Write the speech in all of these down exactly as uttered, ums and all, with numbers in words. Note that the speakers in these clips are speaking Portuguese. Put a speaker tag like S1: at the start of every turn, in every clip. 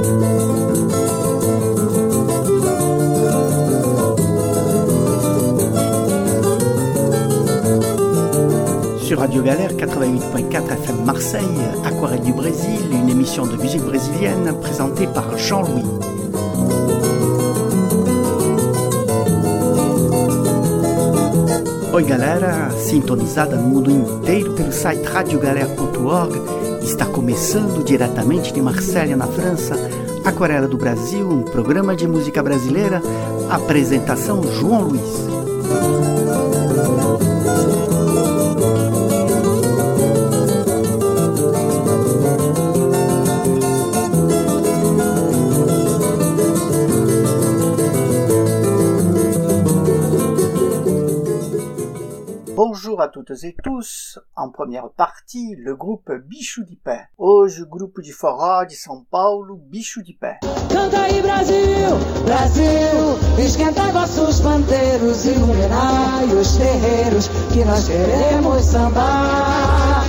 S1: Sur Radio Galère quatre-vingt-huit point quatre F M Marseille, Aquarelle du Brésil, une émission de musique brésilienne présentée par Jean-Louis. Oi galera, sintonizada no mundo inteiro pelo site radio galera ponto org, está começando diretamente de Marselha, na França, Aquarela do Brasil, um programa de música brasileira, apresentação João Luiz. Bonjour à toutes et tous. En première partie, le groupe Bicho de Pé. Hoje, o grupo de forró de São Paulo, Bicho de Pé.
S2: Canta aí, Brasil, Brasil, esquenta vossos pandeiros, iluminai os terreiros, que nós queremos sambar.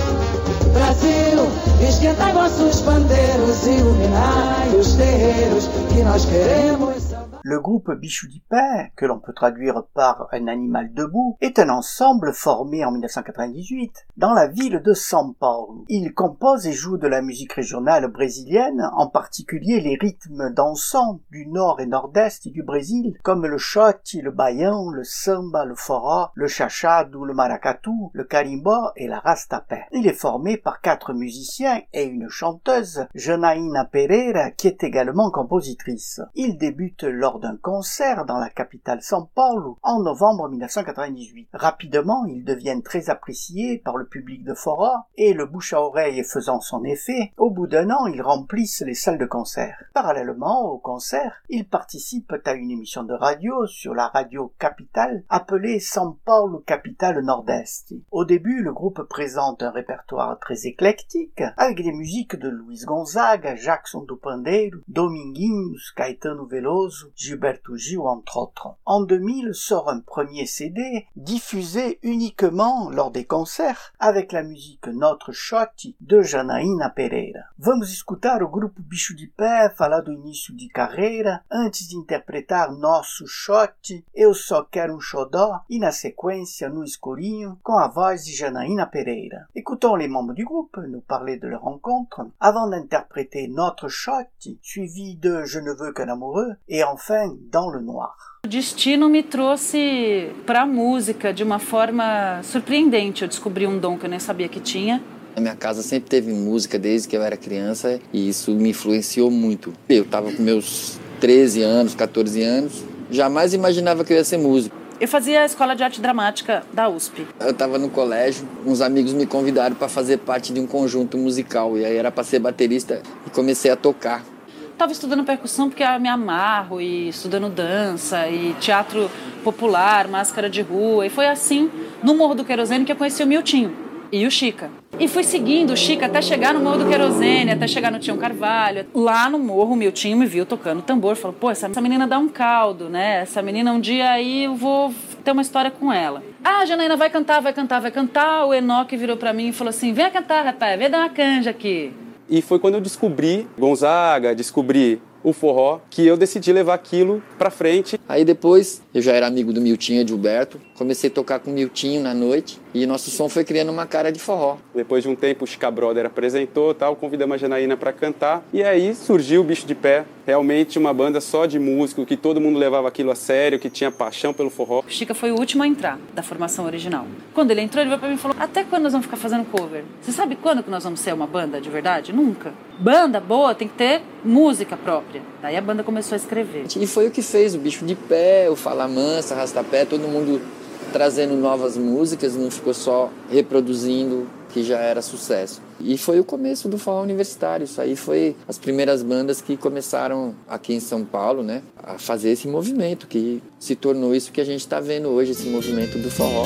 S2: Brasil, esquenta vossos pandeiros, iluminai os terreiros, que nós queremos sambar.
S1: Le groupe Bicho de Pé, que l'on peut traduire par un animal debout, est un ensemble formé en dix-neuf cent quatre-vingt-dix-huit dans la ville de São Paulo. Il compose et joue de la musique régionale brésilienne, en particulier les rythmes dansants du nord et nord-est du Brésil, comme le shot, le baião, le samba, le forró, le chachado, le maracatu, le carimbo et la rastapé. Il est formé par quatre musiciens et une chanteuse, Janaína Pereira, qui est également compositrice. Il débute lors d'un concert dans la capitale São Paulo en novembre dix-neuf cent quatre-vingt-dix-huit. Rapidement, ils deviennent très appréciés par le public de forró et le bouche à oreille faisant son effet, au bout d'un an, ils remplissent les salles de concert. Parallèlement au concert, ils participent à une émission de radio sur la radio capitale appelée São Paulo Capital Nord-Est. Au début, le groupe présente un répertoire très éclectique avec des musiques de Luiz Gonzaga, Jackson do Pandeiro, Dominguinhos, Caetano Veloso, Gilberto Gil, entre autres. En deux mille sort un premier C D, diffusé uniquement lors des concerts, avec la musique Notre Shot de Janaína Pereira. Vamos escutar o grupo Bicho de Pé falar do início de carreira, antes de interpretar Nosso Shot, Eu Só Quero um Xodó, e na sequência No Escurinho, com a voz de Janaína Pereira. Écoutons les membres du groupe nous parler de leur rencontre, avant d'interpréter Notre Shot, suivi de Je ne veux qu'un amoureux, et enfin Dans le Noir.
S3: O destino me trouxe para a música de uma forma surpreendente. Eu descobri um dom que eu nem sabia que tinha.
S4: Na minha casa sempre teve música desde que eu era criança e isso me influenciou muito. Eu estava com meus treze anos, quatorze anos, jamais imaginava que eu ia ser músico.
S3: Eu fazia a escola de arte dramática da U S P.
S4: Eu estava no colégio, uns amigos me convidaram para fazer parte de um conjunto musical e aí era para ser baterista e comecei a tocar.
S3: Estava estudando percussão porque eu me amarro, e estudando dança, e teatro popular, máscara de rua. E foi assim, no Morro do Querosene, que eu conheci o Miltinho e o Chica. E fui seguindo o Chica até chegar no Morro do Querosene, até chegar no Tião Carvalho. Lá no morro, o Miltinho me viu tocando tambor. Falou, pô, essa menina dá um caldo, né? Essa menina, um dia aí eu vou ter uma história com ela. Ah, a Janaína vai cantar, vai cantar, vai cantar. O Enoque virou pra mim e falou assim, vem cantar, rapaz, vem dar uma canja aqui.
S5: E foi quando eu descobri Gonzaga, descobri o forró, que eu decidi levar aquilo pra frente.
S4: Aí depois, eu já era amigo do Miltinho e de Gilberto, comecei a tocar com o Miltinho na noite e nosso som foi criando uma cara de forró.
S5: Depois de um tempo, o Chica Brother apresentou, tal, convidamos a Janaína pra cantar e aí surgiu o Bicho de Pé, realmente uma banda só de músico, que todo mundo levava aquilo a sério, que tinha paixão pelo forró.
S3: O Chica foi o último a entrar da formação original. Quando ele entrou, ele veio pra mim e falou, até quando nós vamos ficar fazendo cover? Você sabe quando que nós vamos ser uma banda de verdade? Nunca. Banda boa tem que ter música própria. Daí a banda começou a escrever.
S4: E foi o que fez o Bicho de Pé, o Fala Mansa, Rastapé, todo mundo trazendo novas músicas, não ficou só reproduzindo, que já era sucesso. E foi o começo do forró universitário. Isso aí foi as primeiras bandas que começaram aqui em São Paulo, né, a fazer esse movimento, que se tornou isso que a gente está vendo hoje, esse movimento do forró.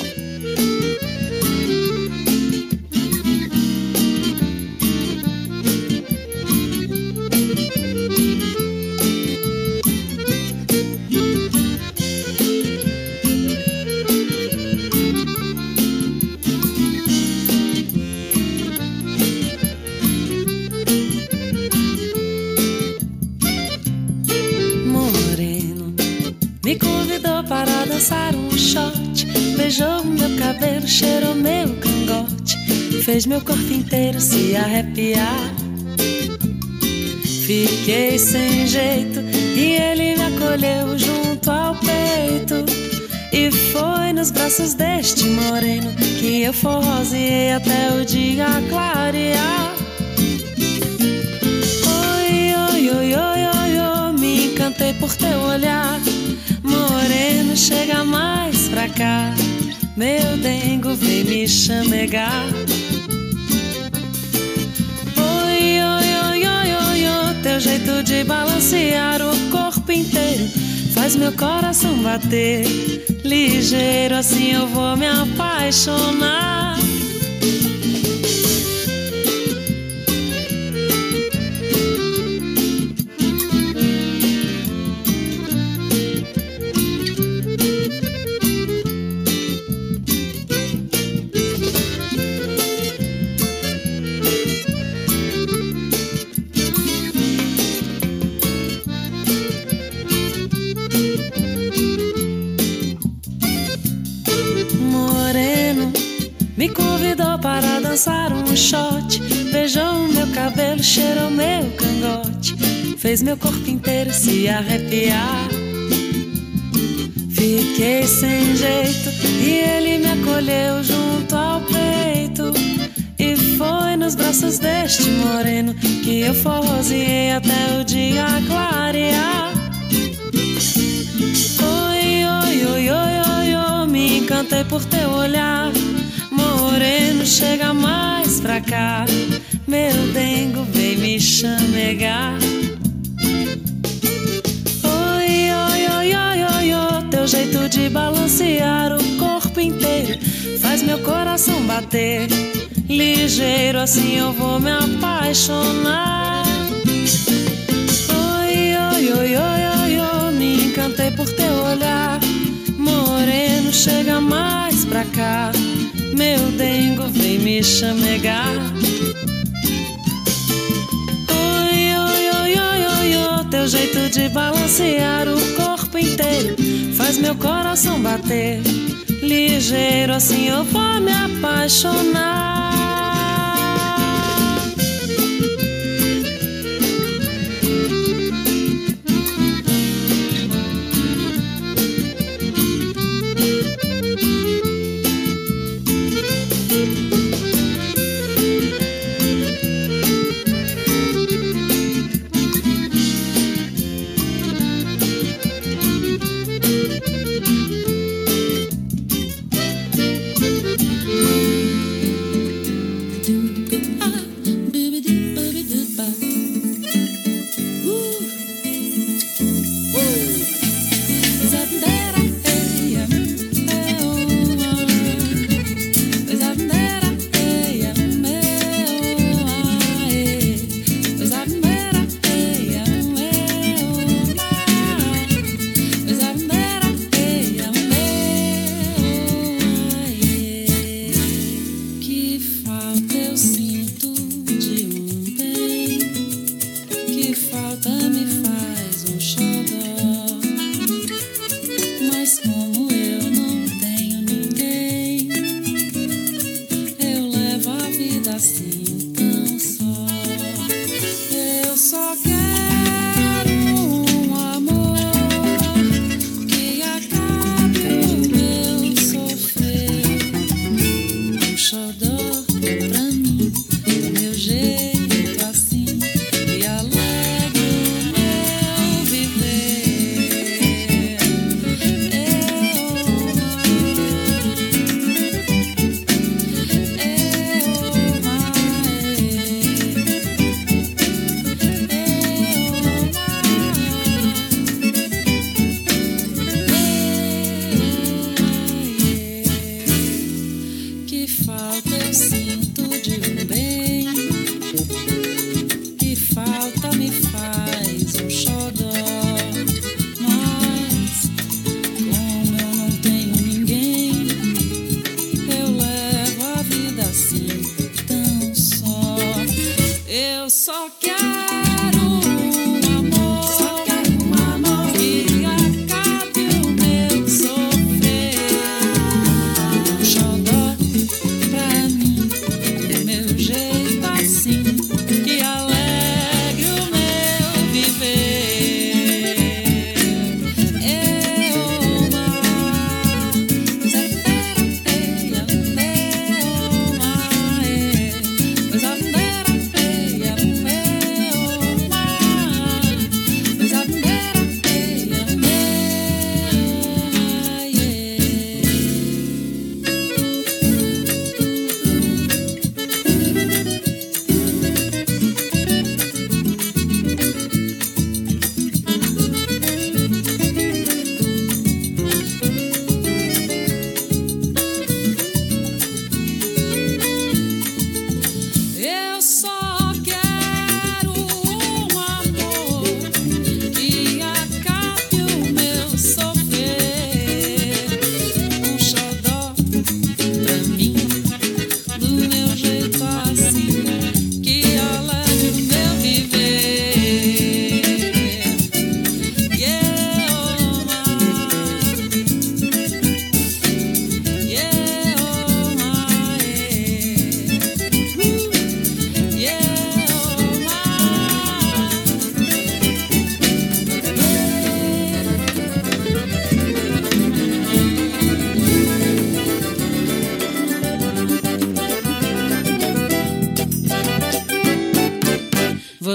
S6: dançar um shot. Beijou meu cabelo, cheirou meu cangote, fez meu corpo inteiro se arrepiar. Fiquei sem jeito e ele me acolheu junto ao peito. E foi nos braços deste moreno que eu forroseei até o dia clarear. Oi, oi, oi, oi, oi, oi, me encantei por teu olhar. Moreno, chega mais pra cá, meu dengo vem me chamegar. Oi, oi, oi, oi, oi, oi, teu jeito de balancear o corpo inteiro faz meu coração bater ligeiro, assim eu vou me apaixonar. Me convidou para dançar um shot, beijou meu cabelo, cheirou meu cangote, fez meu corpo inteiro se arrepiar. Fiquei sem jeito e ele me acolheu junto ao peito. E foi nos braços deste moreno que eu forroseei até o dia clarear. Oi, oi, oi, oi, oi, oi, me encantei por teu olhar. Moreno, chega mais pra cá, meu dengo vem me chamegar. Oi, oi, oi, oi, oi, oi, teu jeito de balancear o corpo inteiro faz meu coração bater ligeiro, assim eu vou me apaixonar. Oi, oi, oi, oi, oi, oi, me encantei por teu olhar. Moreno, chega mais pra cá, meu dengo vem me chamegar. Oi, oi, oi, oi, oi, oi, teu jeito de balancear o corpo inteiro faz meu coração bater ligeiro, assim eu vou me apaixonar.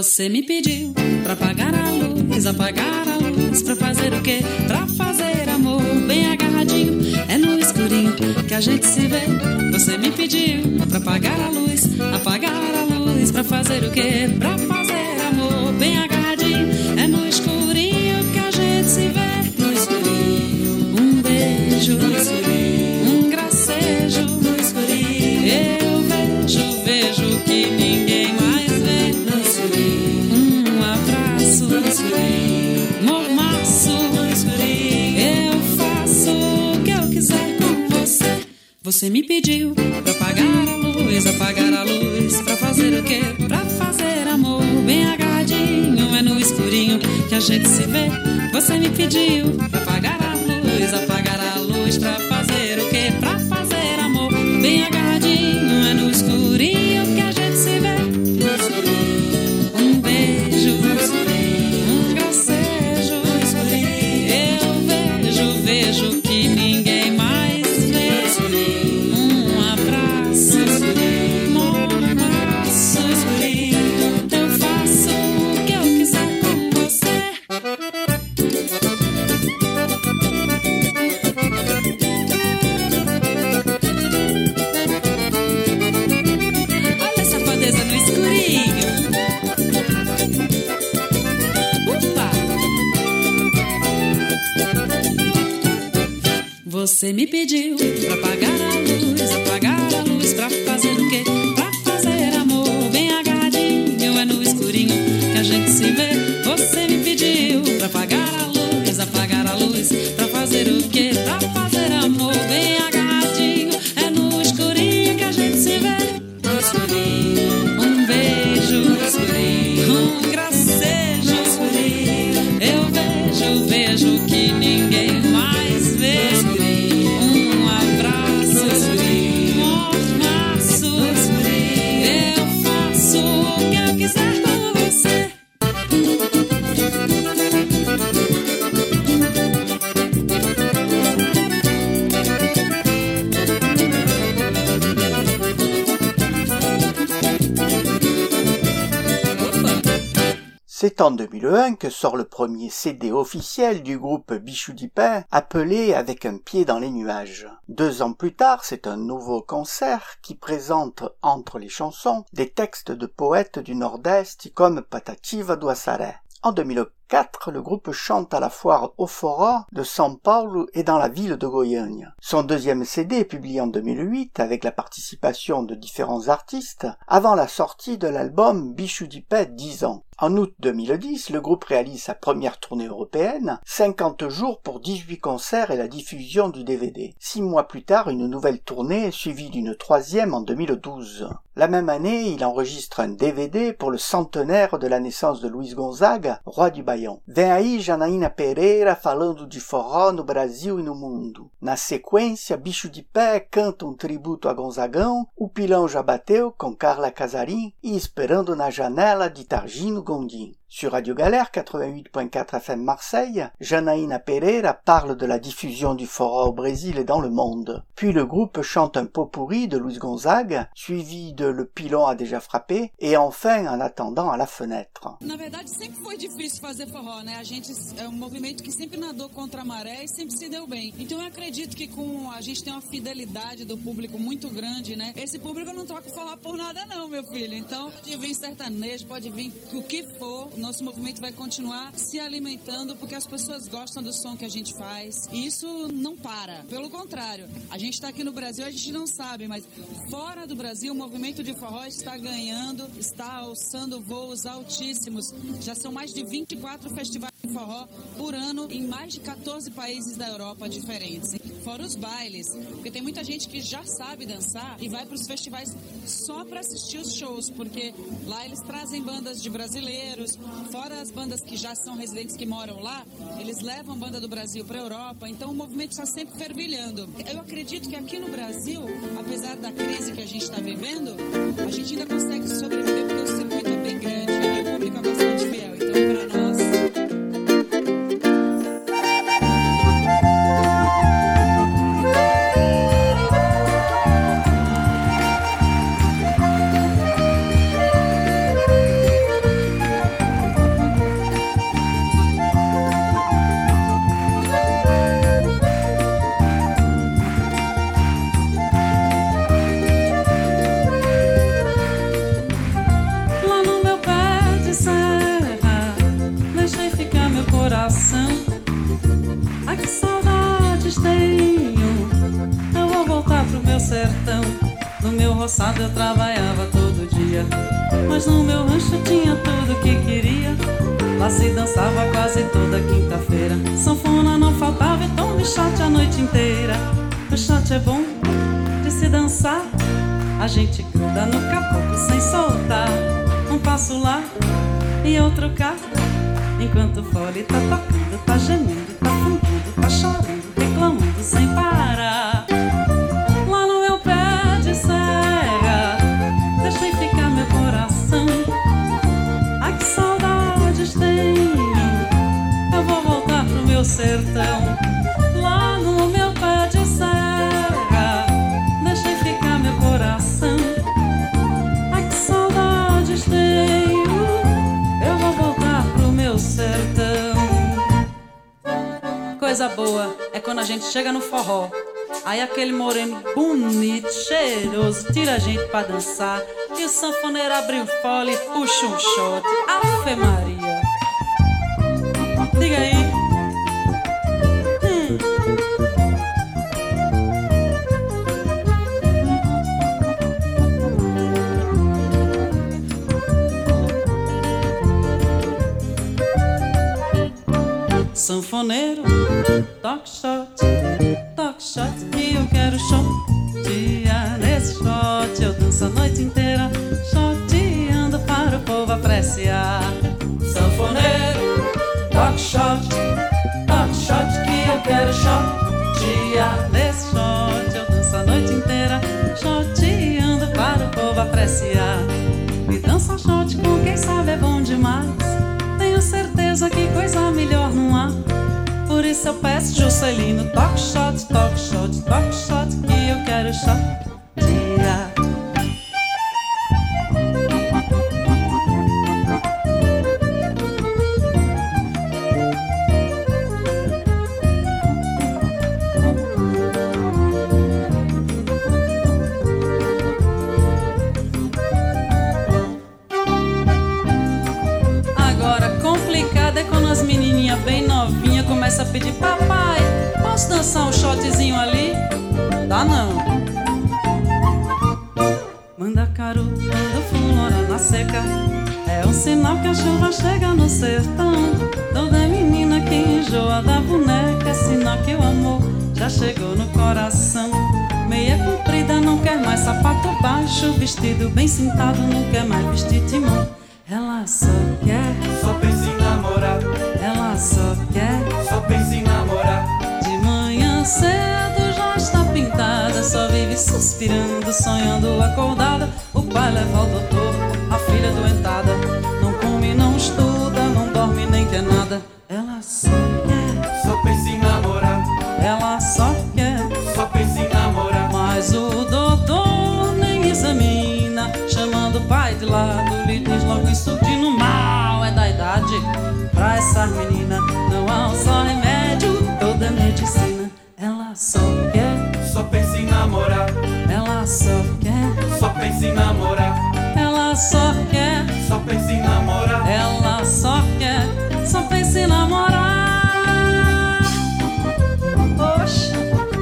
S6: Você me pediu pra apagar a luz, apagar a luz, pra fazer o quê? Pra fazer amor bem agarradinho. É no escurinho que a gente se vê. Você me pediu pra apagar a luz, apagar a luz, pra fazer o quê? Pra fazer amor bem agarradinho. É no escurinho que a gente se vê. No escurinho, um beijo, no escurinho, um gracejo, no escurinho. Eu vejo, vejo que ninguém mais vê. No escurinho, um abraço, no escurinho, mormaço, no escurinho. Eu faço o que eu quiser com você. Você me pediu pra apagar a luz, apagar a luz, pra fazer o quê? Pra fazer amor bem agarradinho. É no escurinho que a gente se vê. Você me pediu pra apagar a luz, apagar a luz, pra fazer o quê? Pra fazer amor bem agarradinho. É no escurinho que a gente se vê. No escurinho, um beijo, no escurinho, um gracejo, no escurinho. Eu vejo, vejo que ninguém mais vê. No escurinho, um abraço, no escurinho, mormaço, no escurinho. Eu faço o que eu quiser com você. Olha a safadeza no escurinho. Upa! Você me pediu pra apagar a luz, apagar a luz, pra fazer o quê? Pra fazer amor bem agarradinho. É no escurinho que a gente se vê. Você me pediu pra apagar a luz, apagar a luz, pra fazer o quê? Pra fazer amor bem agarradinho. É no escurinho que a gente se vê. No escurinho, um beijo, no escurinho, um gracejo, no escurinho. Eu vejo, vejo que ninguém mais vê. No escurinho, um abraço, no escurinho, mormaço, no escurinho. Eu faço o que eu quiser com você.
S1: C'est en deux mille un que sort le premier C D officiel du groupe Bichou du Pin, appelé Avec un pied dans les nuages. Deux ans plus tard, c'est un nouveau concert qui présente, entre les chansons, des textes de poètes du Nord-Est comme Patativa do Açaré. En deux mille quatre, le groupe chante à la foire au Forró de São Paulo et dans la ville de Goiânia. Son deuxième C D est publié en deux mille huit avec la participation de différents artistes avant la sortie de l'album Bichou du Pin dix ans. En août deux mille dix, le groupe réalise sa première tournée européenne, cinquante jours pour dix-huit concerts et la diffusion du D V D. Six mois plus tard, une nouvelle tournée suivie d'une troisième en deux mille douze. La même année, il enregistre un D V D pour le centenaire de la naissance de Luiz Gonzaga, roi du Baião. Vem aí Janaína Pereira falando de forró no Brasil e no mundo. Na sequência, Bicho de Pé canta um tributo a Gonzagão, O Pilão Já Bateu com Carla Casarim e Esperando na Janela de Targino Gondim. Sur Radio Galère quatre-vingt-huit point quatre F M Marseille, Janaína Pereira parle de la diffusion du forró au Brésil et dans le monde. Puis le groupe chante un pot-pourri de Luiz Gonzaga, suivi de Le Pilão a déjà frappé, et enfin En attendant à la fenêtre.
S7: Na verdade, sempre foi difícil fazer forró, né? A gente é um movimento que sempre nadou contra a maré e sempre se deu bem. Então eu acredito que com a gente tem uma fidelidade do público muito grande, né? Esse público não troca o forró por nada não, meu filho. Então pode vir sertanejo, pode vir o que for, nosso movimento vai continuar se alimentando porque as pessoas gostam do som que a gente faz e isso não para. Pelo contrário, a gente está aqui no Brasil, a gente não sabe, mas fora do Brasil o movimento de forró está ganhando, está alçando voos altíssimos. Já são mais de vinte e quatro festivais de forró por ano em mais de quatorze países da Europa diferentes. Fora os bailes, porque tem muita gente que já sabe dançar e vai para os festivais só para assistir os shows, porque lá eles trazem bandas de brasileiros, fora as bandas que já são residentes que moram lá, eles levam banda do Brasil para a Europa, então o movimento está sempre fervilhando. Eu acredito que aqui no Brasil, apesar da crise que a gente está vivendo, a gente ainda consegue sobreviver porque o circuito é bem grande e o público é bastante fiel, então para nós...
S6: coração. Ai, que saudades tenho. Eu vou voltar pro meu sertão. No meu roçado eu trabalhava todo dia, mas no meu rancho tinha tudo que queria. Lá se dançava quase toda quinta-feira. Sanfona não faltava e tom de shot a noite inteira. O shot é bom de se dançar. A gente gruda no caboclo sem soltar. Um passo lá e outro cá. Enquanto o fole tá tocando, tá gemendo, tá fundando, tá chorando, reclamando sem parar. Lá no meu pé de serra, deixei ficar meu coração. Ai, que saudades tenho. Eu vou voltar pro meu sertão. Lá no meu pé de serra, deixei ficar meu coração. Ai, que saudades tenho. Eu vou voltar pro meu sertão. Coisa boa é quando a gente chega no forró. Aí aquele moreno bonito, cheiroso, tira a gente pra dançar. E o sanfoneiro abre o fole e puxa um shot. Ave Maria. Diga aí. Hum. Sanfoneiro, toque shot, toque shot, que eu quero shot. Nesse shot eu danço a noite inteira, shoteando para o povo apreciar. Sanfoneiro, toque shot, toque shot, que eu quero shot. Nesse shot eu danço a noite inteira, shoteando para o povo apreciar. E dança shot com quem sabe é bom demais. Tenho certeza que coisa melhor não há. Por isso eu peço Juscelino, toque shot, toque shot, toque shot, que eu quero shot. Bem novinha, começa a pedir: papai, posso dançar um shotzinho ali? Dá não. Manda caro, manda fulora na seca. É um sinal que a chuva chega no sertão. Toda menina que enjoa da boneca é sinal que o amor já chegou no coração. Meia comprida, não quer mais sapato baixo. Vestido bem cintado, não quer mais vestir timão. Ela só quer,
S8: só pensa em namorar.
S6: Ela só quer,
S8: só pensa em namorar.
S6: De manhã cedo já está pintada, só vive suspirando, sonhando acordada. O pai leva ao doutor, a filha doentada. Não come, não estuda, não dorme nem quer nada. Ela só quer,
S8: só pensa em namorar.
S6: Ela só quer,
S8: só pensa em namorar.
S6: Mas o doutor nem examina, chamando o pai de lado, lhe diz logo: isso de no mal é da idade. Pra essa menina não há um só remédio, toda medicina. Ela só quer,
S8: só pensa em namorar.
S6: Ela só quer,
S8: só pensa em namorar.
S6: Ela só quer,
S8: só pensa em namorar.
S6: Ela só quer, só pensa em namorar. Oxe.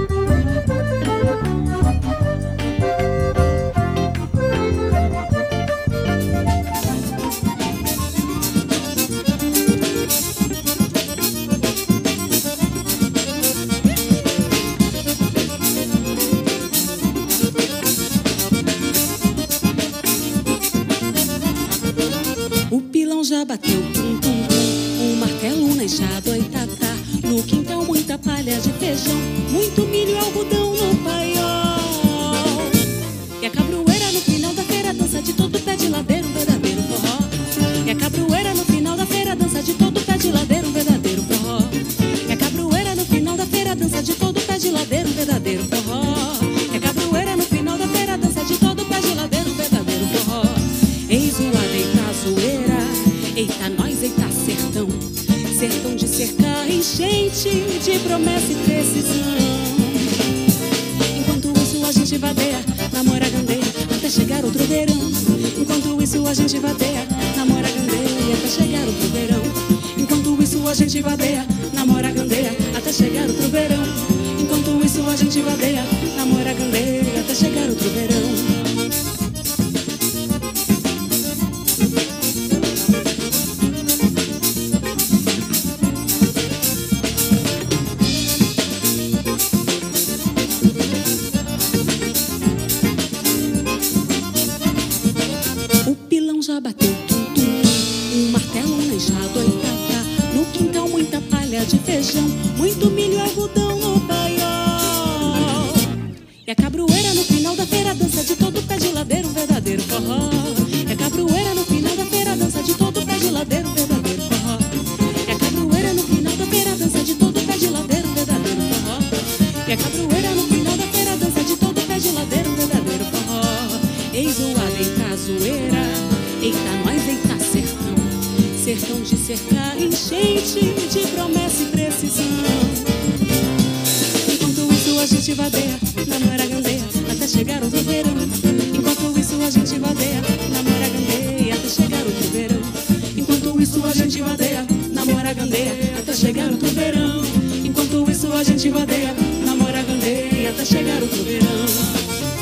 S9: Já bateu pum pum pum, o martelo na enxada, oi tatá. No quintal muita palha de feijão, muito milho e algodão no paiol. E a cabroeira no final da feira, dança de todo pé de ladeira, um verdadeiro forró. E a cabroeira no final da feira, dança de todo pé de ladeira, um verdadeiro forró. E a cabroeira no final da feira, dança de todo pé de ladeira, um verdadeiro forró. E a cabroeira no final da feira, dança de todo pé de ladeira, um verdadeiro forró. Eis o adeita zoeira, eita nós, eita sertão. Sertão de cercar, enchente de promessa e precisão. Enquanto isso a gente vadeia, namora gandeia, até chegar outro verão. Enquanto isso a gente vadeia, namora gandeia, até chegar outro verão. Enquanto isso a gente vadeia, namora gandeia, até chegar outro verão. Enquanto isso a gente vadeia, namora gandeia, até chegar outro verão. O pilão já bateu tum, tum, um martelo na enxada, oi, tá, tá. No quintal muita palha de feijão, muito milho e algodão no paiol. E a cabroeira no final da feira, dança de todo pé de ladeira, um verdadeiro forró. E a cabroeira no final da feira, dança de todo pé de ladeira, um verdadeiro forró. E a cabroeira no final da feira, dança de todo pé de ladeira, um verdadeiro forró. E a cabroeira no final da feira, dança de todo pé de ladeira, um verdadeiro forró. Ei, zoada, eita, zoeira, eita, nós, eita, sertão. Sertão de cercar, enchente de promessa e precisão. Enquanto isso a gente vadeia, namora gandeia, até chegar outro verão. Enquanto isso a gente vadeia, namora gandeia, até chegar outro verão. Enquanto isso a gente vadeia, namora gandeia, até chegar outro verão. Enquanto isso a gente vadeia, namora gandeia, até chegar outro verão.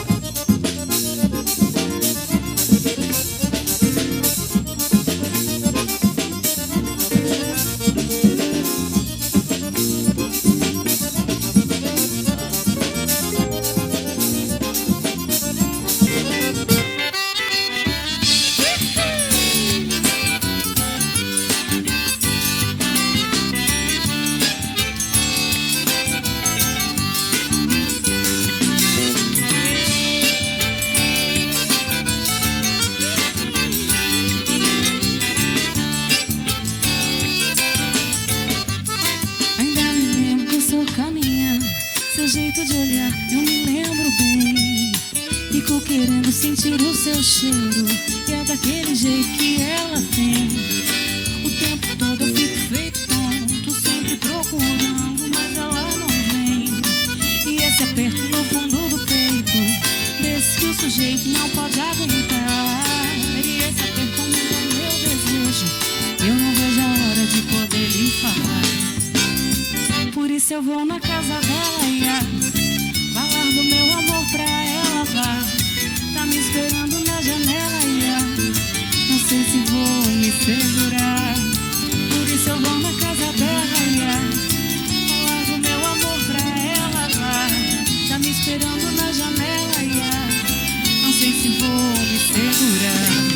S6: Jeito de olhar, eu me lembro bem. Fico querendo sentir o seu cheiro, e é daquele jeito que ela tem. O tempo todo eu fico feito tonto, sempre procurando, mas ela não vem. E esse aperto no fundo do peito, desse que o sujeito não pode aguentar. E esse aperto aumenta o meu desejo, eu não vejo a hora de poder lhe falar. Por isso eu vou na casa dela, ia falar do meu amor pra ela, vá. Tá me esperando na janela, ia. Não sei se vou me segurar. Por isso eu vou na casa dela, ia falar do meu amor pra ela, vá. Tá me esperando na janela, ia. Não sei se vou me segurar.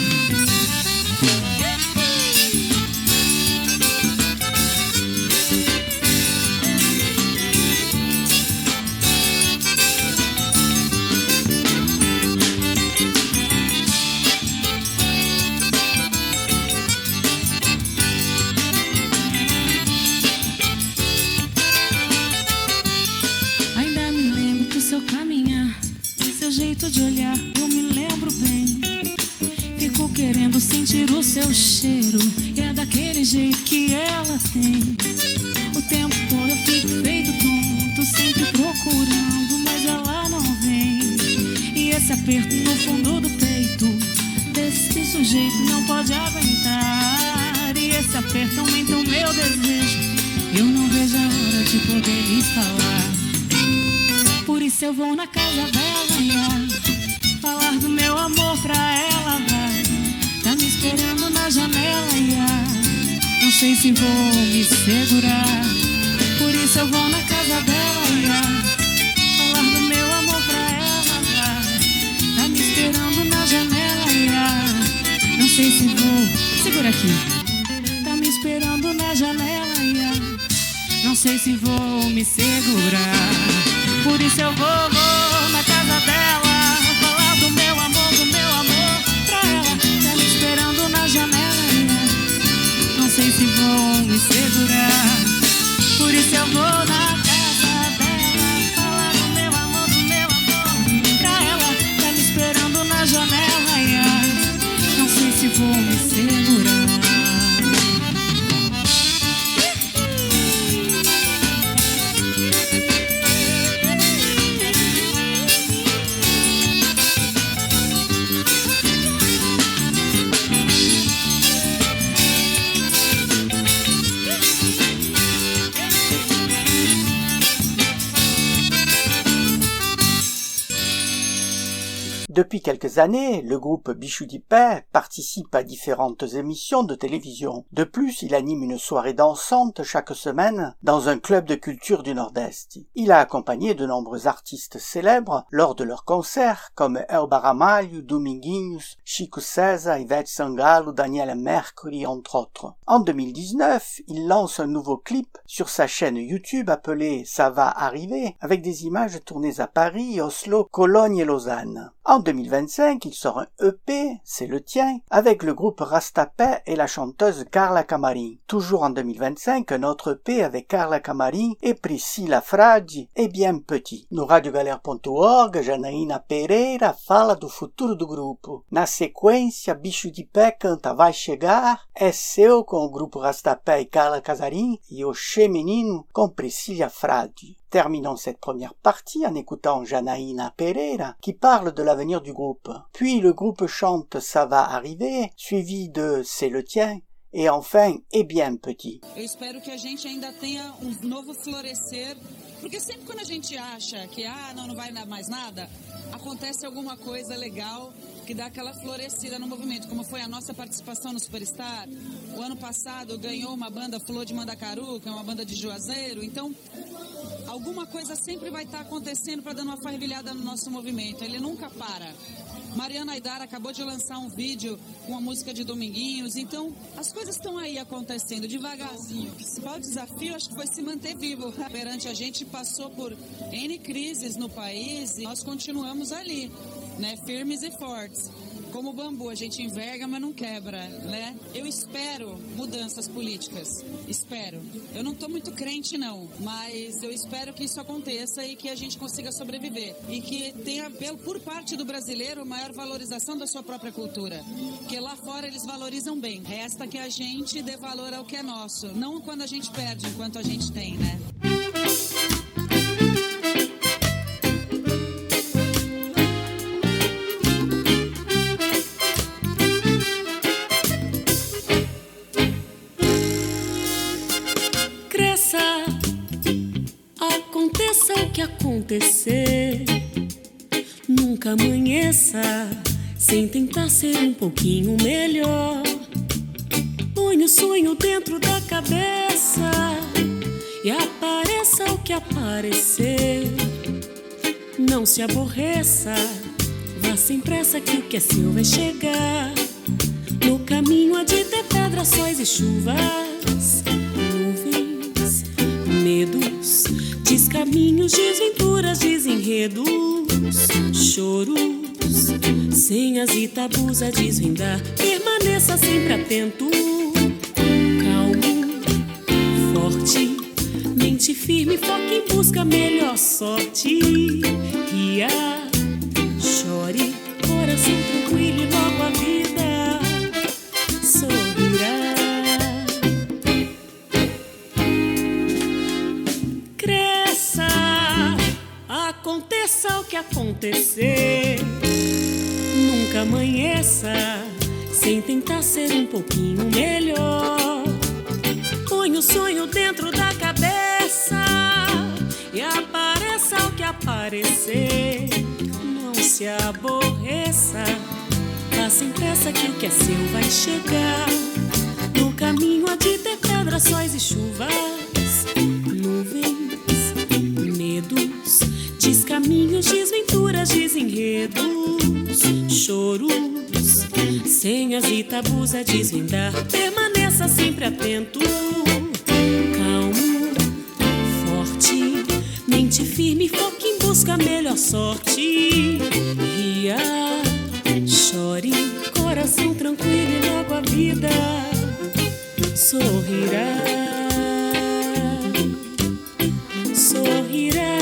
S6: De olhar, eu me lembro bem. Fico querendo sentir o seu cheiro, e é daquele jeito que ela tem. O tempo todo eu fico feito tonto, sempre procurando, mas ela não vem. E esse aperto no fundo do peito, desse que o sujeito não pode aguentar. E esse aperto aumenta o meu desejo, eu não vejo a hora de poder lhe falar. Por isso eu vou na casa dela, ia falar do meu amor pra ela, vai. Tá me esperando na janela, ia. Não sei se vou me segurar. Por isso eu vou na casa dela, ia falar do meu amor pra ela, vai. Tá me esperando na janela, ia. Não sei se vou... Segura aqui. Tá me esperando na janela, ia. Não sei se vou me segurar. Por isso eu vou, vou na casa dela, falar do meu amor, do meu amor pra ela. Tá me esperando na janela, não sei se vou me segurar. Por isso eu vou na casa dela, falar do meu amor, do meu amor pra ela. Tá me esperando na janela, não sei se vou me segurar.
S1: Depuis quelques années, le groupe Bichou di Pè participe à différentes émissions de télévision. De plus, il anime une soirée dansante chaque semaine dans un club de culture du Nord-Est. Il a accompagné de nombreux artistes célèbres lors de leurs concerts comme Elba Ramalho, Dominguinhos, Chico César, Ivete Sangalo, Daniela Mercury, entre autres. En deux mille dix-neuf, il lance un nouveau clip sur sa chaîne YouTube appelé Ça va arriver, avec des images tournées à Paris, Oslo, Cologne et Lausanne. En deux mille vingt-cinq, il sort un E P, C'est le tien, avec le groupe Rasta Pè et la chanteuse Carla Camarin. Toujours en deux mille vingt-cinq, un autre E P avec Carla Camarin et Priscilla Frade est bien petit. No radio galera ponto org, Janaína Pereira fala do futuro do grupo. Na sequência, Bicho de Pé canta Vai Chegar, É Seu com o grupo Rasta Pè e Carla Camarin et Oxê Menino com Priscilla Frade. Terminons cette première partie en écoutant Janaína Pereira qui parle de l'avenir du groupe. Puis le groupe chante Ça va arriver, suivi de C'est le tien, e enfin, é bien petit.
S7: Eu espero que a gente ainda tenha um novo florescer, porque sempre quando a gente acha que ah, não, não vai dar mais nada, acontece alguma coisa legal que dá aquela florescida no movimento, como foi a nossa participação no Superstar. O ano passado ganhou uma banda Flor de Mandacaru, que é uma banda de Juazeiro, então alguma coisa sempre vai estar acontecendo para dar uma fervilhada no nosso movimento, ele nunca para. Mariana Aidar acabou de lançar um vídeo com a música de Dominguinhos, então as coisas estão aí acontecendo devagarzinho. O principal desafio acho que foi se manter vivo. Perante a gente passou por N crises no país e nós continuamos ali, né, firmes e fortes. Como o bambu, a gente enverga, mas não quebra, né? Eu espero mudanças políticas, espero. Eu não estou muito crente, não, mas eu espero que isso aconteça e que a gente consiga sobreviver. E que tenha, por parte do brasileiro, maior valorização da sua própria cultura. Porque lá fora eles valorizam bem. Resta que a gente dê valor ao que é nosso. Não quando a gente perde, enquanto a gente tem, né?
S9: Aconteça o que acontecer, nunca amanheça sem tentar ser um pouquinho melhor. Põe o sonho dentro da cabeça e apareça o que aparecer. Não se aborreça, vá sem pressa que o que é seu vai chegar. No caminho há de ter pedras, sóis e chuvas, nuvens, medos, descaminhos, desventuras, desenredos, choros, senhas e tabus a desvendar. Permaneça sempre atento, calmo, forte, mente firme, foque em busca melhor sorte. Ria, chore, coração tranquilo e logo a vida sorrirá. Aconteça o que acontecer, nunca amanheça sem tentar ser um pouquinho melhor. Põe o sonho dentro da cabeça e apareça o que aparecer. Não se aborreça, vá sem pressa que o que é seu vai chegar. No caminho há de ter pedras, sóis e chuvas, nuvens, medos, descaminhos, desventuras, desenredos, choros, senhas e tabus a desvendar. Permaneça sempre atento, calmo, forte, mente firme, foque em busca melhor sorte. Ria, chore, coração tranquilo e logo a vida sorrirá. Sorrirá.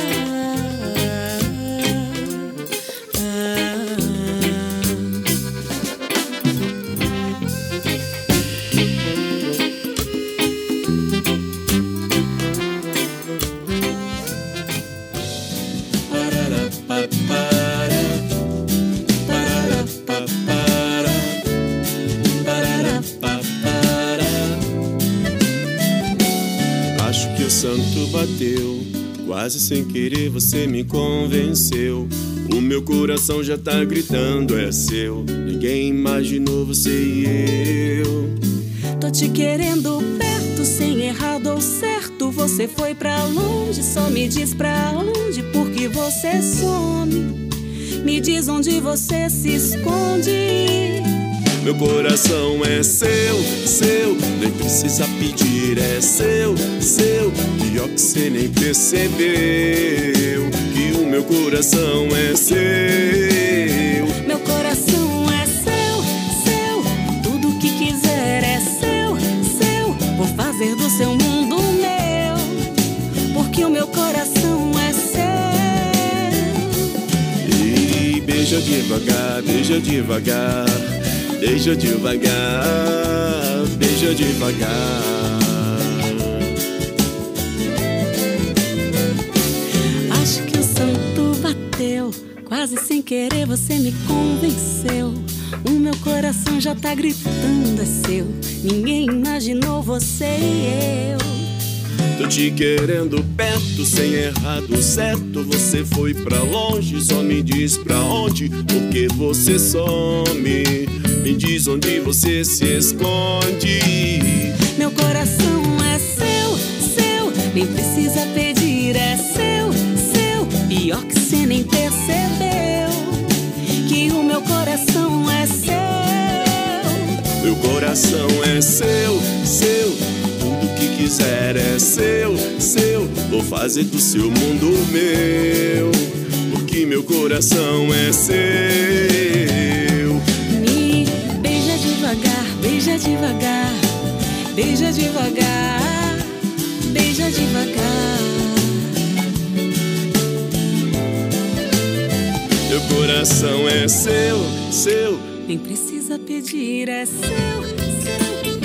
S10: Bateu, quase sem querer você me convenceu. O meu coração já tá gritando, é seu. Ninguém imaginou você e eu.
S9: Tô te querendo perto, sem errado ou certo. Você foi pra longe, só me diz pra onde, porque você some. Me diz onde você se esconde.
S10: Meu coração é seu, seu, nem precisa pedir, é seu, seu. Pior que cê nem percebeu que o meu coração é seu.
S9: Meu coração é seu, seu, tudo que quiser é seu, seu. Vou fazer do seu mundo meu, porque o meu coração é seu.
S10: E beija devagar, beija devagar. Beija devagar, beija devagar.
S9: Acho que o santo bateu, quase sem querer você me convenceu. O meu coração já tá gritando, é seu. Ninguém imaginou você e eu.
S10: Tô te querendo perto, sem errado certo. Você foi pra longe, só me diz pra onde, porque você some. Me diz onde você se esconde.
S9: Meu coração é seu, seu, nem precisa pedir, é seu, seu. Pior que cê nem percebeu que o meu coração é seu.
S10: Meu coração é seu, seu. Tudo que quiser é seu, seu. Vou fazer do seu mundo meu, porque meu coração é seu.
S9: Beija devagar, beija devagar, beija devagar.
S10: Meu coração é seu, seu.
S9: Nem precisa pedir, é seu, seu.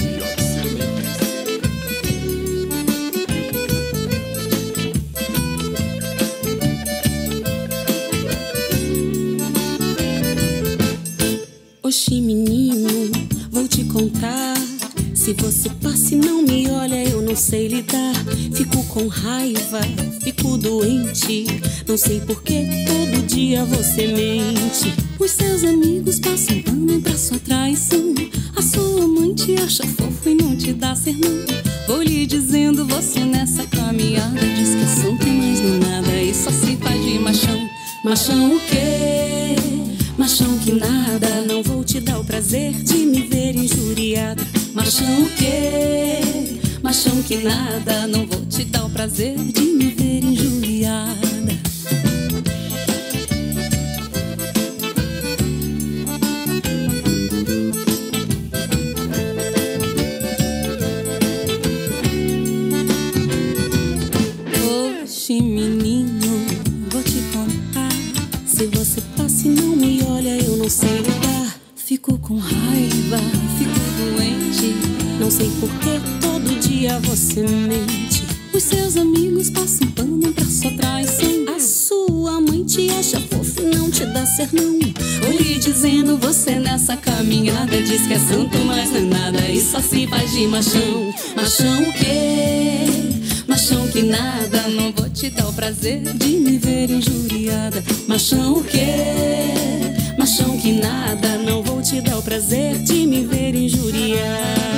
S9: Oxi, menino, vou te contar. Se você passa e não me olha, eu não sei lidar. Fico com raiva, fico doente. Não sei por que todo dia você mente. Os seus amigos passam pano pra sua traição. A sua mãe te acha fofo e não te dá sermão. Vou lhe dizendo, você nessa caminhada diz que assunto mais não nada e só se faz de machão. Machão o quê? Machão que nada, não vou te dar o prazer de me ver injuriada. Machão o quê? Machão que nada, não vou te dar o prazer de me ver injuriada. Oxe, menino, vou te contar. Se você passa e não me olha, eu não sei lidar. Fico com raiva, fico doente. Não sei por que todo dia você mente. Os seus amigos passam pano pra sua traição. A sua mãe te acha fofo e não te dá sermão. Vou lhe dizendo, você nessa caminhada diz que é santo, mas não é nada e só se faz de machão. Machão o quê? Machão que nada, não vou te dar o prazer de me ver injuriada. Machão o quê? Machão que nada, não vou te dar o prazer de me ver injuriada.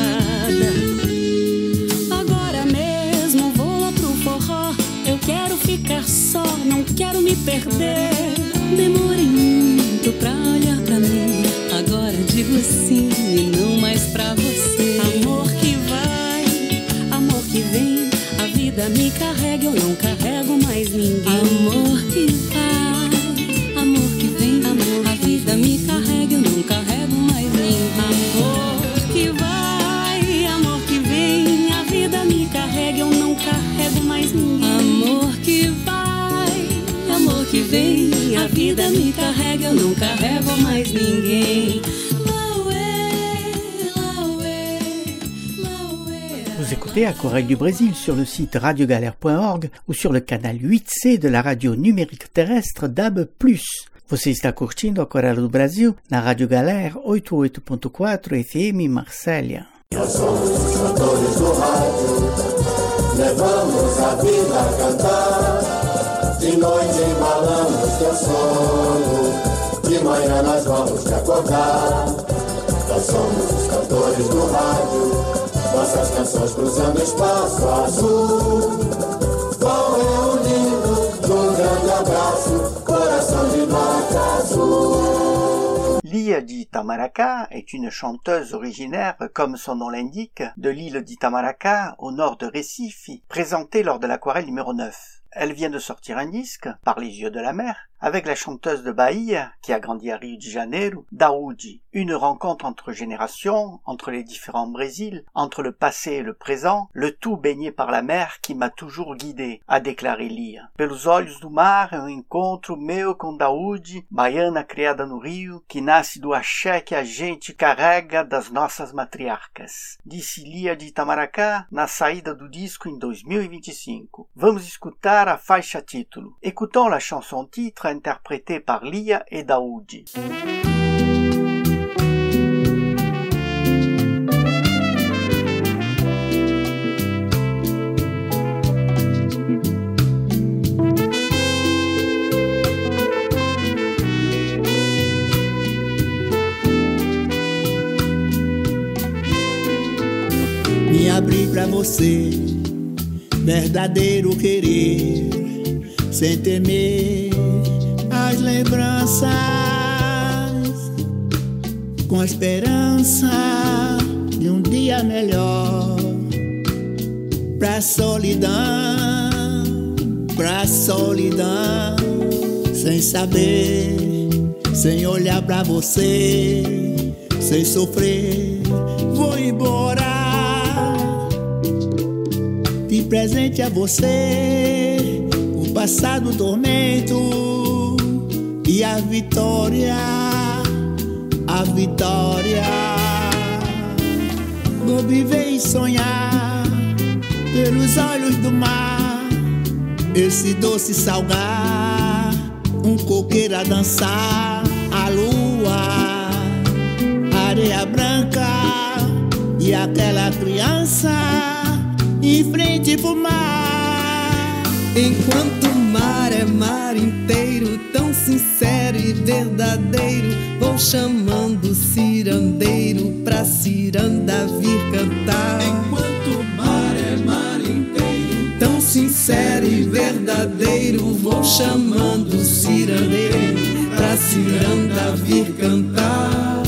S9: Agora mesmo vou lá pro forró. Eu quero ficar só, não quero me perder. Demorei muito pra olhar pra mim. Agora digo sim e não mais pra você. Amor que vai, amor que vem. A vida me carrega, eu não carrego mais ninguém. Amor que vai, amor que vem. Amor, a vida me carrega, eu não carrego mais ninguém. Amor que vai, amor que vem. A vida me carrega, eu não carrego mais ninguém. Amor que vai, amor que vem. A vida me carrega, eu não carrego mais ninguém.
S1: Vous écoutez Aquarelle du Brésil sur le site radio galère point org ou sur le canal huit C de la radio numérique terrestre D A B plus. Você está curtindo Aquarelle do Brasil na Rádio Galera oitenta e oito ponto quatro F M Marsella.
S11: Nós somos os cantores do rádio, levamos a vida a cantar. De noite embalamos teu sono, de manhã nós vamos te acordar. Nós somos os cantores do rádio, nossas canções cruzando espaço azul. Vão reunindo num grande abraço, coração de nota azul.
S1: Lia d'Itamaracá est une chanteuse originaire, comme son nom l'indique, de l'île d'Itamaracá, au nord de Recife, présentée lors de l'aquarelle numéro neuf. Elle vient de sortir un disque, Par les yeux de la mer, avec la chanteuse de Bahia, qui a grandi à Rio de Janeiro, Daoudi. Une rencontre entre générations, entre les différents Brésils, entre le passé et le présent, le tout baigné par la mer qui m'a toujours guidé, a déclaré Lia. Pelos olhos do mar é um encontro meu com Daoudi, baiana criada no Rio, que nasce do axé que a gente carrega das nossas matriarcas. Disse Lia de Itamaracá na saída do disco em dois mil e vinte e cinco. Vamos escutar a faixa título. Écoutons la chanson titre interprétée par Lia et Daoudi.
S12: Me abri pra você, verdadeiro querer, sem temer as lembranças, com a esperança de um dia melhor. Pra solidão, pra solidão, sem saber, sem olhar pra você, sem sofrer, vou embora. De presente a você, o passado tormento e a vitória, a vitória. Vou viver e sonhar pelos olhos do mar, esse doce salgar, um coqueiro a dançar, a lua, areia branca e aquela criança em frente pro mar.
S13: Enquanto o mar é mar inteiro, tão sincero e verdadeiro, vou chamando o cirandeiro pra ciranda vir cantar.
S8: Enquanto o mar é mar inteiro,
S13: tão sincero e verdadeiro, vou chamando o cirandeiro pra ciranda vir cantar.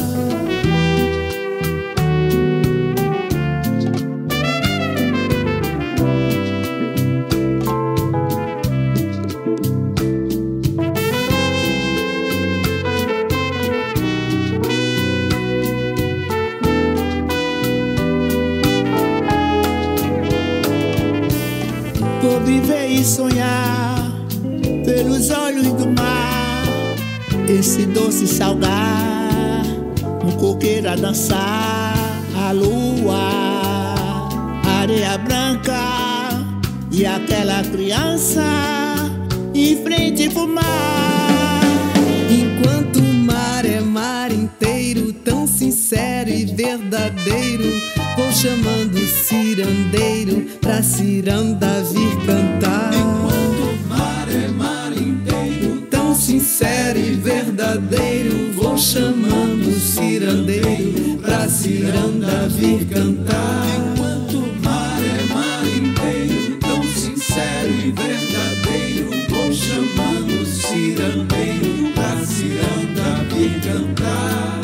S12: Vou viver e sonhar pelos olhos do mar, esse doce salgar, um coqueiro a dançar, a lua, areia branca e aquela criança em frente pro mar.
S13: Enquanto o mar é mar inteiro, tão sincero e verdadeiro, vou chamando o cirandeiro pra ciranda vir cantar.
S8: Enquanto o mar é mar inteiro,
S13: tão sincero e verdadeiro, vou chamando o cirandeiro pra ciranda vir cantar.
S8: Enquanto o mar é mar inteiro, tão sincero e verdadeiro, vou chamando o cirandeiro pra ciranda vir cantar.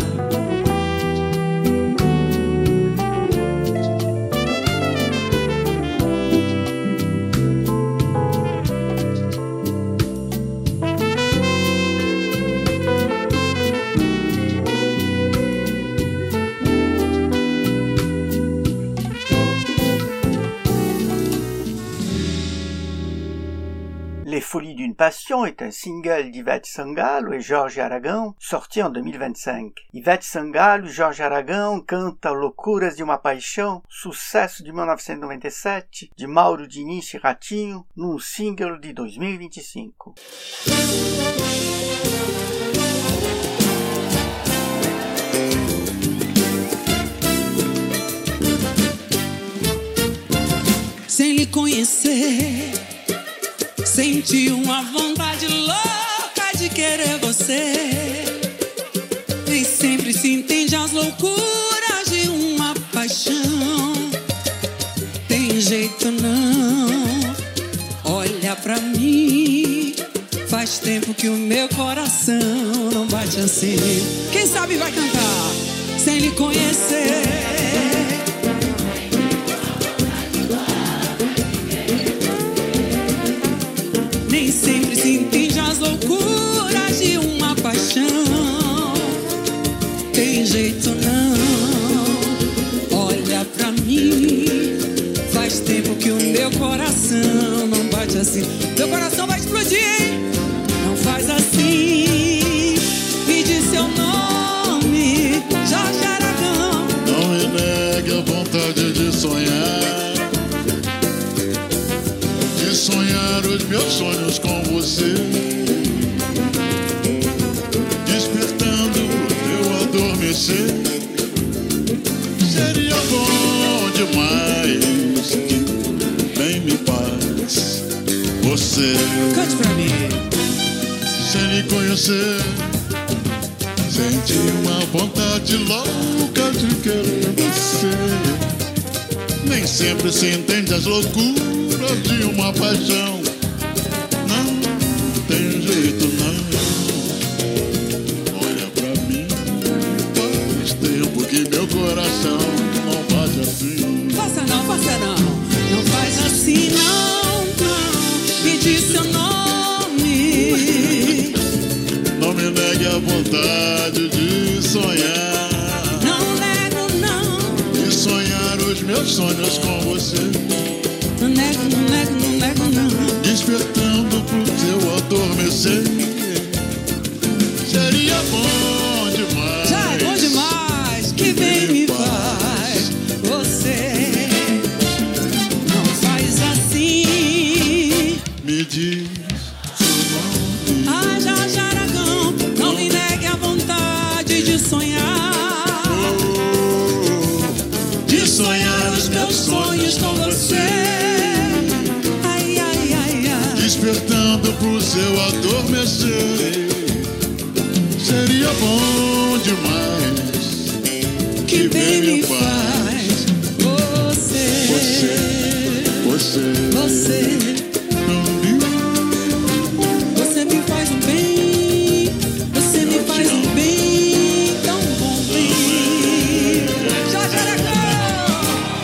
S1: Les Folies d'une Passion est un single d'Ivete Sangalo et Jorge Aragão, sorti en deux mille vingt-cinq. Ivete Sangalo e Jorge Aragão canta Loucuras de uma Paixão, sucesso de mil novecentos e noventa e sete, de Mauro Diniz e Ratinho, num single de dois mil e vinte e cinco.
S9: Sem lhe conhecer,
S13: Senti uma vontade louca de querer você. Nem sempre se entende as loucuras de uma paixão. Tem jeito não, olha pra mim. Faz tempo que o meu coração não bate assim. Quem sabe vai cantar sem lhe conhecer. Nem sempre se entende as loucuras de uma paixão. Tem jeito não, olha pra mim. Faz tempo que o meu coração não bate assim. Meu coração vai explodir, hein? Não faz assim. Me diz seu nome, Jorge Aragão.
S14: Não me negue a vontade de sonhar, de sonhar os meus sonhos com você, despertando eu adormecer. Seria bom demais que bem me faz você.
S13: Cante pra mim.
S14: Sem lhe conhecer, senti uma vontade louca de querer você. Nem sempre se entende as loucuras de uma paixão. Não tem jeito não. Olha pra mim, faz tempo que meu coração não bate assim.
S13: Faça não, faça não. Não faz assim não, não. Me diz seu nome.
S14: Não me negue a vontade de sonhar.
S13: Não nego não.
S14: De sonhar os meus sonhos com você.
S13: Não nego, não nego, não nego não.
S14: Despertando pro seu adormecer. Seria bom demais.
S13: Já é bom demais. Que bem me faz você. Não faz assim.
S14: Me diz.
S13: Ah, Jorge Aragão, não me negue a vontade de sonhar.
S14: De sonhar os meus sonhos com você.
S13: Ai, ai, ai, ai.
S14: Despertando pro seu adormecer. Seria bom demais.
S13: Que bem me faz você.
S14: Você, você,
S13: você. Você me faz um bem. Você me faz um bem tão bom, bem. Jorge Aragão.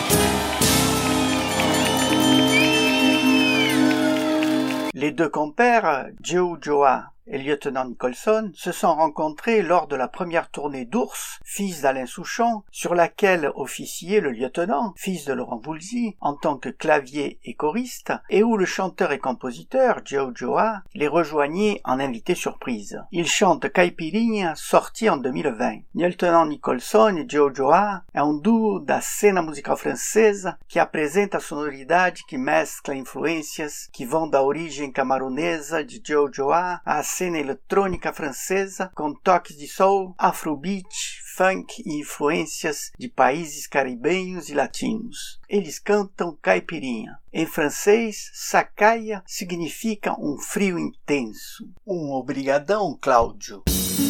S1: Les deux compères, Joe Joa et lieutenant Nicholson, se sont rencontrés lors de la première tournée d'Ours, fils d'Alain Souchon, sur laquelle officiait le lieutenant, fils de Laurent Voulzy, en tant que clavier et choriste, et où le chanteur et compositeur, Joe Joa, les rejoignait en invité surprise. Ils chantent Caipirinha, sorti en deux mille vingt. Lieutenant Nicholson e Joe Joa é um duo da cena musical francesa que apresenta a sonoridade que mescla influências que vão da origem camaronesa de Joe Joa à cena eletrônica francesa com toques de soul, afrobeat, funk e influências de países caribenhos e latinos. Eles cantam Caipirinha. Em francês, sacaia significa um frio intenso. Um obrigadão, Cláudio.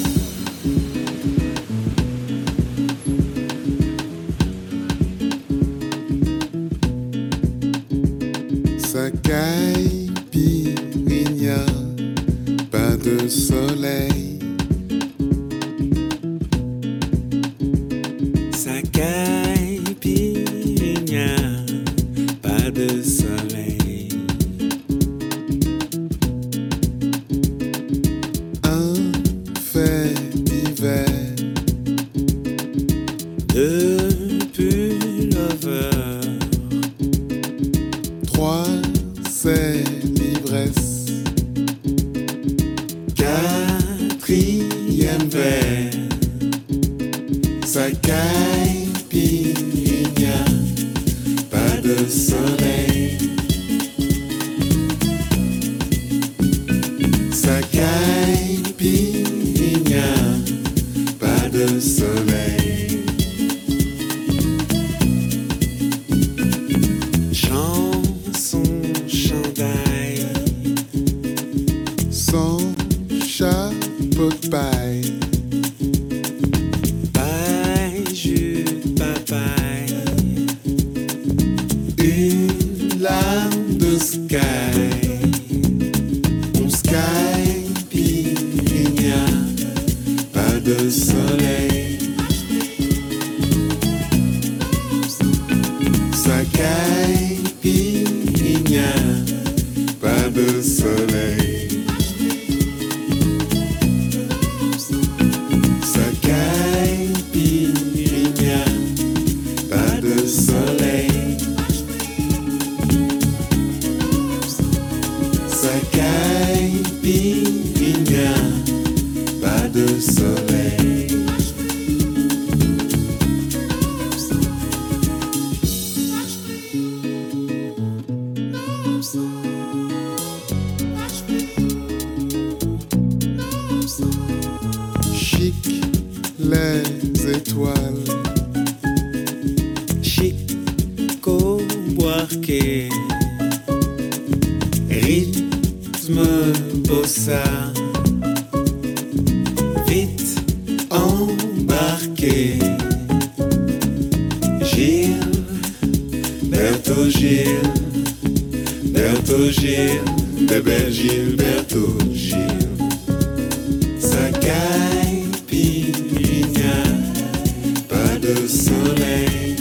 S15: Caipirinha, pas de soleil.
S16: Sa caipirinha, pas de soleil.
S15: Un fait d'hiver,
S16: deux pullovers,
S15: trois c'est l'ivresse,
S16: quatrième verre.
S15: Sa caipirinha, pas de soleil. Sa caipirinha, pas de soleil.
S16: Chanson, chandail,
S15: no sky, um sky pirinha, pas de soleil. Ça caipirinha, pas de soleil. Ça caipirinha, pas de soleil. Ça caipirinha, pas de soleil. Chic, les étoiles.
S16: Chico Buarque, rythme bossa, vite embarqué. Gilles, Berto Gilles, Berto Gilles, bébé Gilberto Gilles. Ça caipirinha, pas de soleil.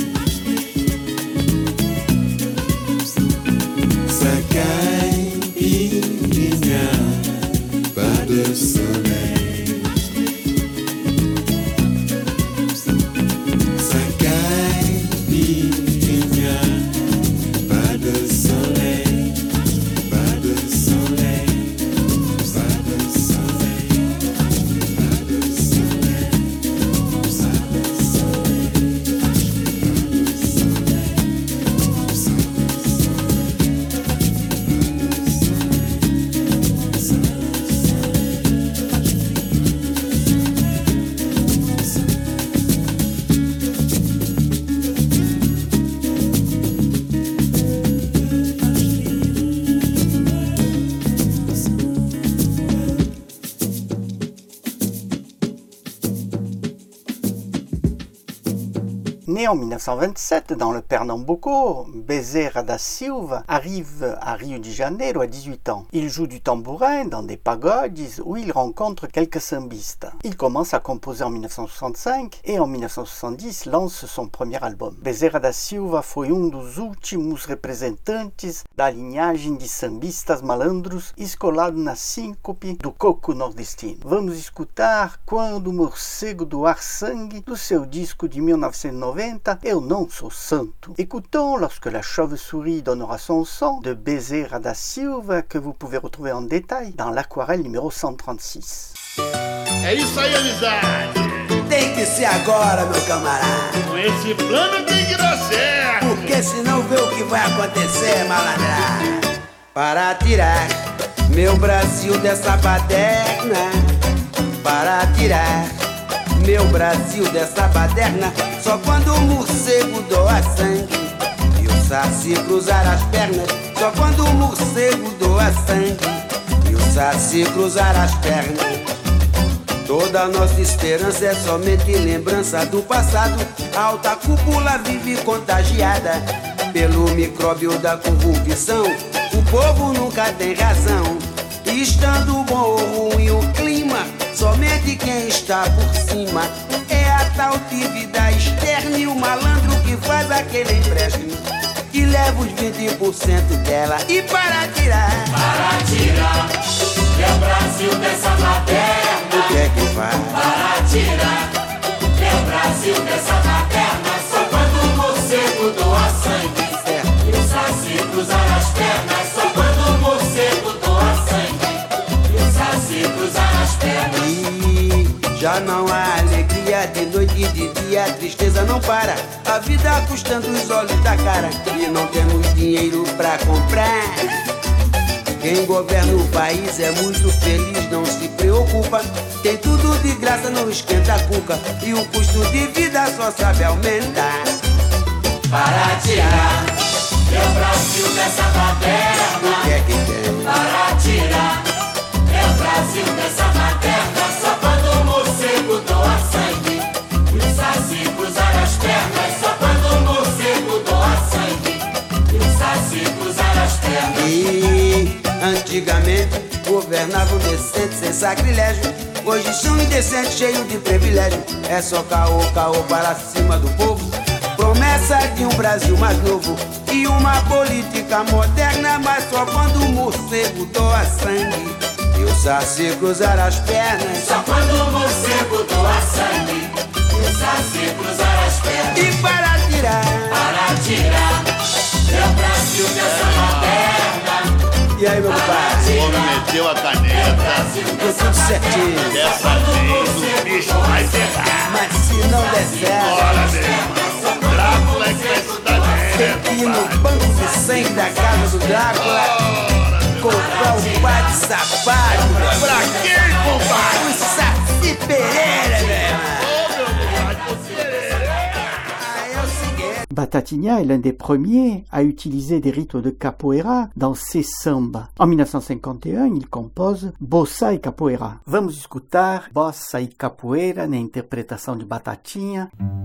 S16: Ça caipirinha, pas de soleil. Ça caipirinha, pas de soleil, pas de soleil, pas de soleil, pas de soleil,
S1: Né en mille neuf cent vingt-sept dans le Pernambuco, Bezerra da Silva arrive à Rio de Janeiro à dix-huit ans. Il joue du tambourin dans des pagodes où il rencontre quelques sambistes. Il commence à composer en mille neuf cent soixante-cinq et en mille neuf cent soixante-dix lance son premier album. Bezerra da Silva foi um dos últimos representantes da linhagem de sambistas malandros escolado na síncope do coco nordestino. Vamos escutar Quando o Morcego Doar Sangue do seu disco de mille neuf cent noventa, Eu Não Sou Santo. Écoutons Lorsque la chauve-souris donnera son sang de Bezerra da Silva, que vous pouvez retrouver en détail dans l'aquarelle numéro cent trente-six.
S17: É isso aí, amizade!
S18: Tem que ser agora, meu camarada.
S17: Com esse plano tem que dar certo.
S18: Porque senão vê o que vai acontecer, malandra. Para tirar meu Brasil dessa baderna, para tirar meu Brasil dessa baderna, só quando o morcego doa sangue e o saci cruzar as pernas. Só quando o morcego doa sangue e o saci cruzar as pernas. Toda nossa esperança é somente lembrança do passado. A alta cúpula vive contagiada pelo micróbio da corrupção. O povo nunca tem razão. E estando bom ou ruim o clima, somente quem está por cima é a tal dívida externa e o malandro que faz aquele empréstimo que leva os vinte por cento dela. E para tirar,
S8: para tirar meu Brasil dessa baderna,
S18: o que é que faz?
S8: Para tirar meu Brasil dessa baderna, só quando o morcego doa sangue e o saci cruzar as pernas. Só quando o morcego doa sangue e o saci cruzar as pernas.
S18: E já não há alegria de noite e de dia, a tristeza não para, a vida custando os olhos da cara e não temos dinheiro pra comprar. Quem governa o país é muito feliz, não se preocupa. Tem tudo de graça, não esquenta a cuca e o custo de vida só sabe aumentar.
S8: Para tirar meu Brasil dessa baderna,
S18: o que é que tem?
S8: Para tirar meu Brasil dessa baderna, só quando o morcego doa sangue e o saci cruzar as pernas. Só quando o morcego doa sangue e o saci cruzar as
S18: as pernas. E antigamente governavam decentes sem sacrilégio. Hoje são indecentes, cheios de privilégio. É só caô, caô para cima do povo. Promessa de um Brasil mais novo e uma política moderna, mas só quando o morcego doa sangue e o saci cruzar as pernas.
S8: Só quando o morcego doa sangue e o saci cruzar as pernas.
S18: E para tirar,
S8: para tirar meu Brasil dessa materna.
S18: E aí, meu pai?
S17: O homem meteu a caneta.
S18: Ficou tudo certinho.
S17: Dessa vez o bicho vai pegar.
S18: Mas se não der certo,
S17: bora, meu irmão. Drácula é que vai estudar dentro.
S18: tem que ir no banco de sangue da casa do Drácula. Comprar um par de sapato.
S17: Pra quem, compadre?
S18: O Saci Pereira, meu irmão.
S1: Batatinha est l'un des premiers à utiliser des rythmes de capoeira dans ses sambas. En mille neuf cent cinquante et un, il compose Bossa e Capoeira. Vamos escutar Bossa e Capoeira na interpretação de Batatinha.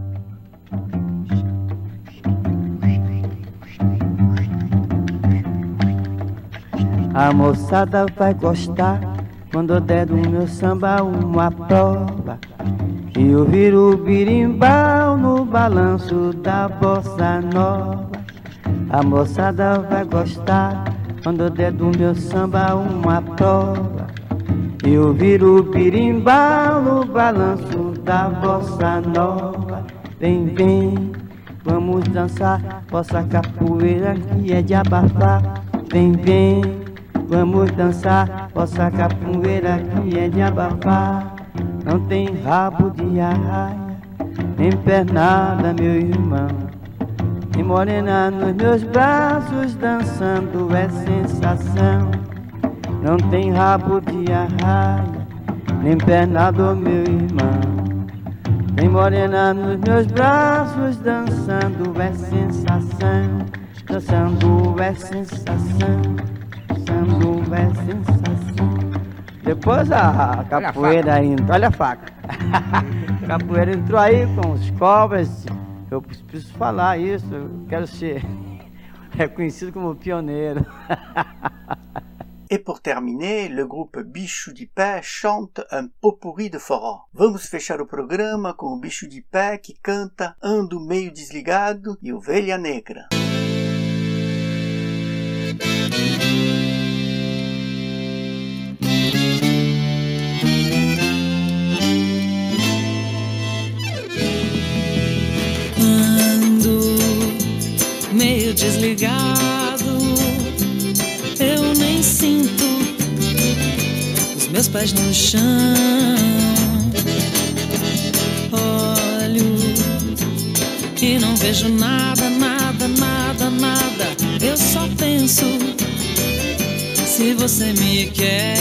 S19: A moçada vai gostar quando eu der do meu samba uma prova. E eu viro o birimbau no balanço da bossa nova. A moçada vai gostar quando eu der do meu samba uma prova. E eu viro o birimbau no balanço da bossa nova. Vem, vem, vamos dançar bossa capoeira que é de abafar. Vem, vem, vamos dançar bossa capoeira que é de abafar. Não tem rabo de arraia, nem pernada, meu irmão. E morena nos meus braços, dançando é sensação. Não tem rabo de arraia, nem pernada, meu irmão. Tem morena nos meus braços, dançando é sensação. Dançando é sensação, dançando é sensação. Depois a capoeira entrou, olha a faca. A capoeira entrou aí com os cobras. Eu preciso falar isso, eu quero ser reconhecido como pioneiro.
S1: Et pour terminer, le groupe Bicho de Pé chante un pot-pourri de forró. Vamos fechar o programa com o Bicho de Pé que canta Ando Meio Desligado e Ovelha Negra.
S6: Meio desligado, eu nem sinto os meus pés no chão. Olho e não vejo nada, nada, nada, nada. Eu só penso se você me quer.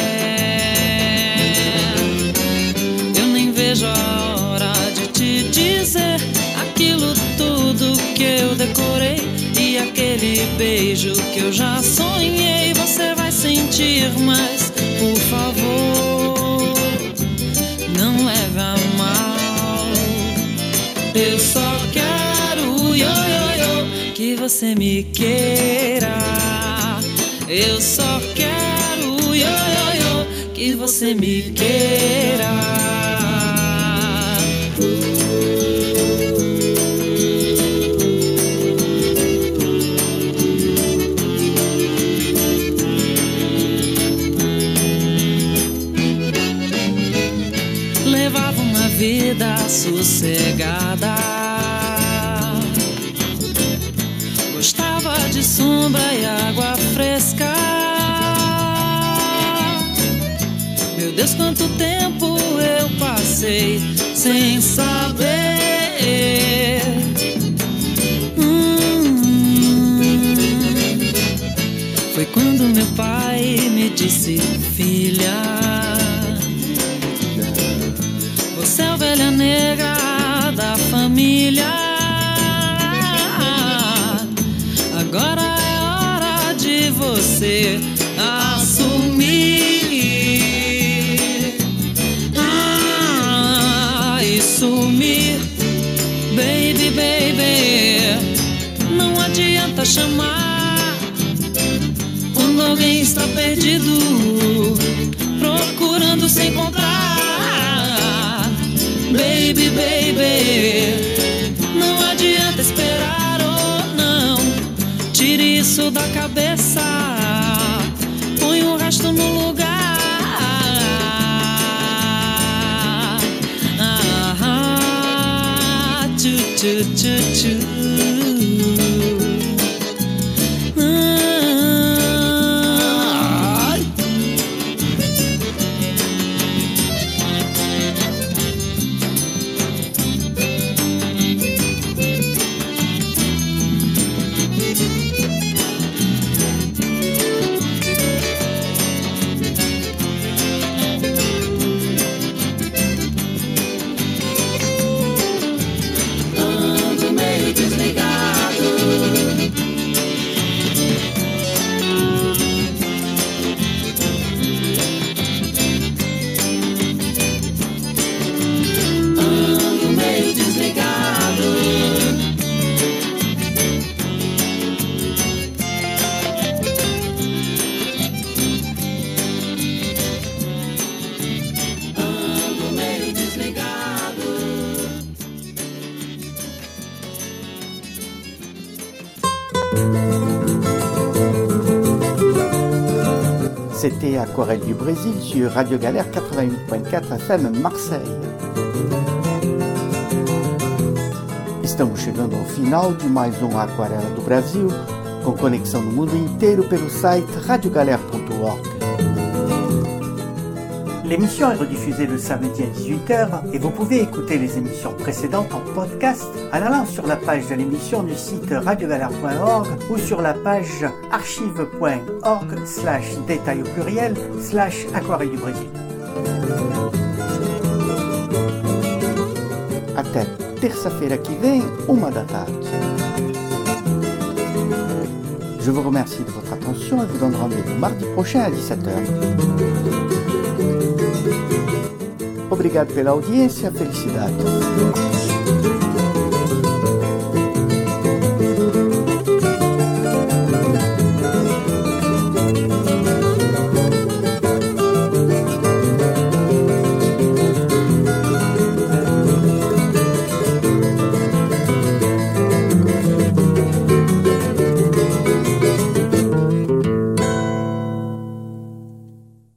S6: Eu nem vejo a hora de te dizer aquilo tudo que eu decorei. E aquele beijo que eu já sonhei, você vai sentir, mas por favor, não leve a mal. Eu só quero, yo, yo, yo, que você me queira. Eu só quero, yo, yo, yo, que você me queira. Vida sossegada, gostava de sombra e água fresca. Meu Deus, quanto tempo eu passei sem saber. hum, Foi quando meu pai me disse: filha, você é a ovelha negra da família. Agora é hora de você assumir. Ah, e sumir, baby, baby. Não adianta chamar, alguém está perdido, procurando se encontrar. Baby, baby, não adianta esperar ou não. Tire isso da cabeça, põe o resto no lugar. Ah, tchu, tchu, tchu, tchu.
S1: C'était Aquarelle du Brésil sur Radio Galère quatre-vingt-huit point quatre F M Marseille. Estamos chegando ao final de mais um Aquarela do Brasil, com conexão no mundo inteiro pelo site radio galère ponto org. L'émission est rediffusée le samedi à dix-huit heures et vous pouvez écouter les émissions précédentes en podcast en allant sur la page de l'émission du site radio galère point org ou sur la page archive point org slash détail au pluriel slash Aquarelle du Brésil. Até terça-feira que vem, uma da tarde. Je vous remercie de votre attention et vous donne rendez-vous mardi prochain à dix-sept heures. Obrigado pela audiência, felicidades.